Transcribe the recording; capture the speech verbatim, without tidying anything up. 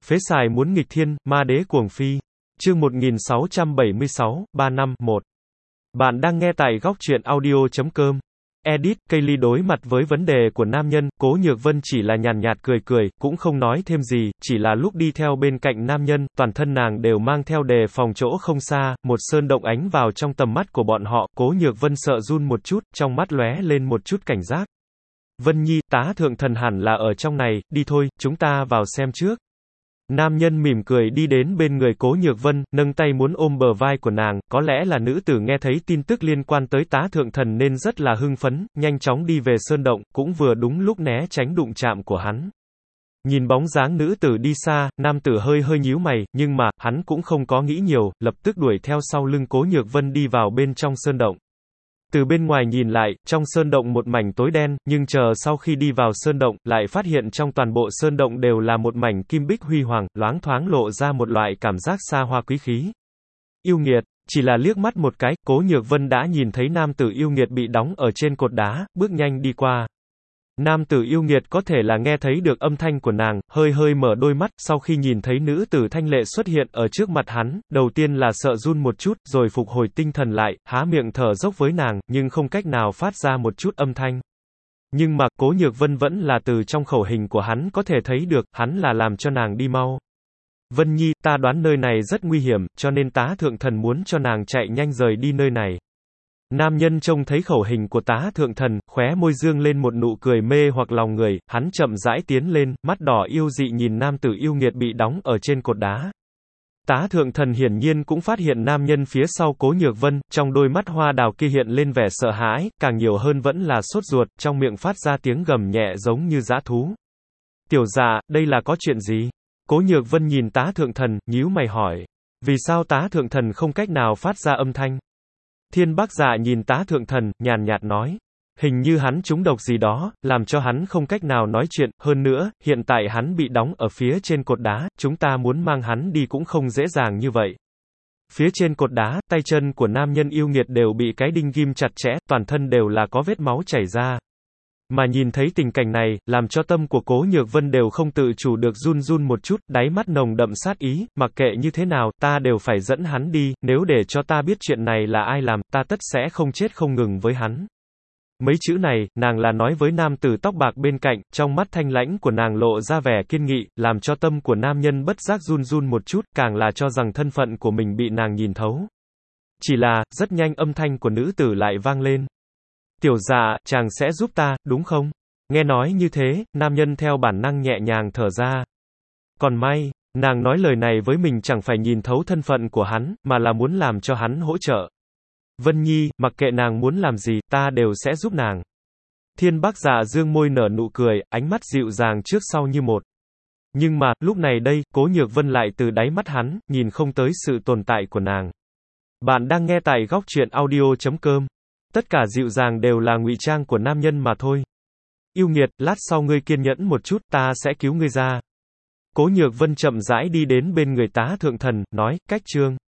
Phế xài muốn nghịch thiên, ma đế cuồng phi. Chương một nghìn sáu trăm bảy mươi sáu, ba năm, một. Bạn đang nghe tại góc truyện audio chấm com. Edit, Kaylee đối mặt với vấn đề của nam nhân, Cố Nhược Vân chỉ là nhàn nhạt cười cười, cũng không nói thêm gì, chỉ là lúc đi theo bên cạnh nam nhân, toàn thân nàng đều mang theo đề phòng chỗ không xa, một sơn động ánh vào trong tầm mắt của bọn họ, Cố Nhược Vân sợ run một chút, trong mắt lóe lên một chút cảnh giác. Vân Nhi, tá thượng thần hẳn là ở trong này, đi thôi, chúng ta vào xem trước. Nam nhân mỉm cười đi đến bên người Cố Nhược Vân, nâng tay muốn ôm bờ vai của nàng, có lẽ là nữ tử nghe thấy tin tức liên quan tới tá thượng thần nên rất là hưng phấn, nhanh chóng đi về sơn động, cũng vừa đúng lúc né tránh đụng chạm của hắn. Nhìn bóng dáng nữ tử đi xa, nam tử hơi hơi nhíu mày, nhưng mà, hắn cũng không có nghĩ nhiều, lập tức đuổi theo sau lưng Cố Nhược Vân đi vào bên trong sơn động. Từ bên ngoài nhìn lại, trong sơn động một mảnh tối đen, nhưng chờ sau khi đi vào sơn động, lại phát hiện trong toàn bộ sơn động đều là một mảnh kim bích huy hoàng, loáng thoáng lộ ra một loại cảm giác xa hoa quý khí. Yêu nghiệt, chỉ là liếc mắt một cái, Cố Nhược Vân đã nhìn thấy nam tử yêu nghiệt bị đóng ở trên cột đá, bước nhanh đi qua. Nam tử yêu nghiệt có thể là nghe thấy được âm thanh của nàng, hơi hơi mở đôi mắt, sau khi nhìn thấy nữ tử thanh lệ xuất hiện ở trước mặt hắn, đầu tiên là sợ run một chút, rồi phục hồi tinh thần lại, há miệng thở dốc với nàng, nhưng không cách nào phát ra một chút âm thanh. Nhưng mà, Cố Nhược Vân vẫn là từ trong khẩu hình của hắn có thể thấy được, hắn là làm cho nàng đi mau. Vân Nhi, ta đoán nơi này rất nguy hiểm, cho nên tá thượng thần muốn cho nàng chạy nhanh rời đi nơi này. Nam nhân trông thấy khẩu hình của tá thượng thần, khóe môi dương lên một nụ cười mê hoặc lòng người, hắn chậm rãi tiến lên, mắt đỏ yêu dị nhìn nam tử yêu nghiệt bị đóng ở trên cột đá. Tá thượng thần hiển nhiên cũng phát hiện nam nhân phía sau Cố Nhược Vân, trong đôi mắt hoa đào kia hiện lên vẻ sợ hãi, càng nhiều hơn vẫn là sốt ruột, trong miệng phát ra tiếng gầm nhẹ giống như dã thú. Tiểu dạ, đây là có chuyện gì? Cố Nhược Vân nhìn tá thượng thần, nhíu mày hỏi. Vì sao tá thượng thần không cách nào phát ra âm thanh? Thiên Bác Dạ nhìn tá thượng thần, nhàn nhạt nói. Hình như hắn trúng độc gì đó, làm cho hắn không cách nào nói chuyện, hơn nữa, hiện tại hắn bị đóng ở phía trên cột đá, chúng ta muốn mang hắn đi cũng không dễ dàng như vậy. Phía trên cột đá, tay chân của nam nhân yêu nghiệt đều bị cái đinh ghim chặt chẽ, toàn thân đều là có vết máu chảy ra. Mà nhìn thấy tình cảnh này, làm cho tâm của Cố Nhược Vân đều không tự chủ được run run một chút, đáy mắt nồng đậm sát ý, mặc kệ như thế nào, ta đều phải dẫn hắn đi, nếu để cho ta biết chuyện này là ai làm, ta tất sẽ không chết không ngừng với hắn. Mấy chữ này, nàng là nói với nam tử tóc bạc bên cạnh, trong mắt thanh lãnh của nàng lộ ra vẻ kiên nghị, làm cho tâm của nam nhân bất giác run run một chút, càng là cho rằng thân phận của mình bị nàng nhìn thấu. Chỉ là, rất nhanh âm thanh của nữ tử lại vang lên. Tiểu dạ, chàng sẽ giúp ta, đúng không? Nghe nói như thế, nam nhân theo bản năng nhẹ nhàng thở ra. Còn may, nàng nói lời này với mình chẳng phải nhìn thấu thân phận của hắn, mà là muốn làm cho hắn hỗ trợ. Vân Nhi, mặc kệ nàng muốn làm gì, ta đều sẽ giúp nàng. Thiên Bác Dạ dương môi nở nụ cười, ánh mắt dịu dàng trước sau như một. Nhưng mà, lúc này đây, Cố Nhược Vân lại từ đáy mắt hắn, nhìn không tới sự tồn tại của nàng. Bạn đang nghe tại góc truyện audio chấm com. Tất cả dịu dàng đều là ngụy trang của nam nhân mà thôi. Yêu nghiệt, lát sau ngươi kiên nhẫn một chút, ta sẽ cứu ngươi ra. Cố Nhược Vân chậm rãi đi đến bên người tá thượng thần, nói, cách chương.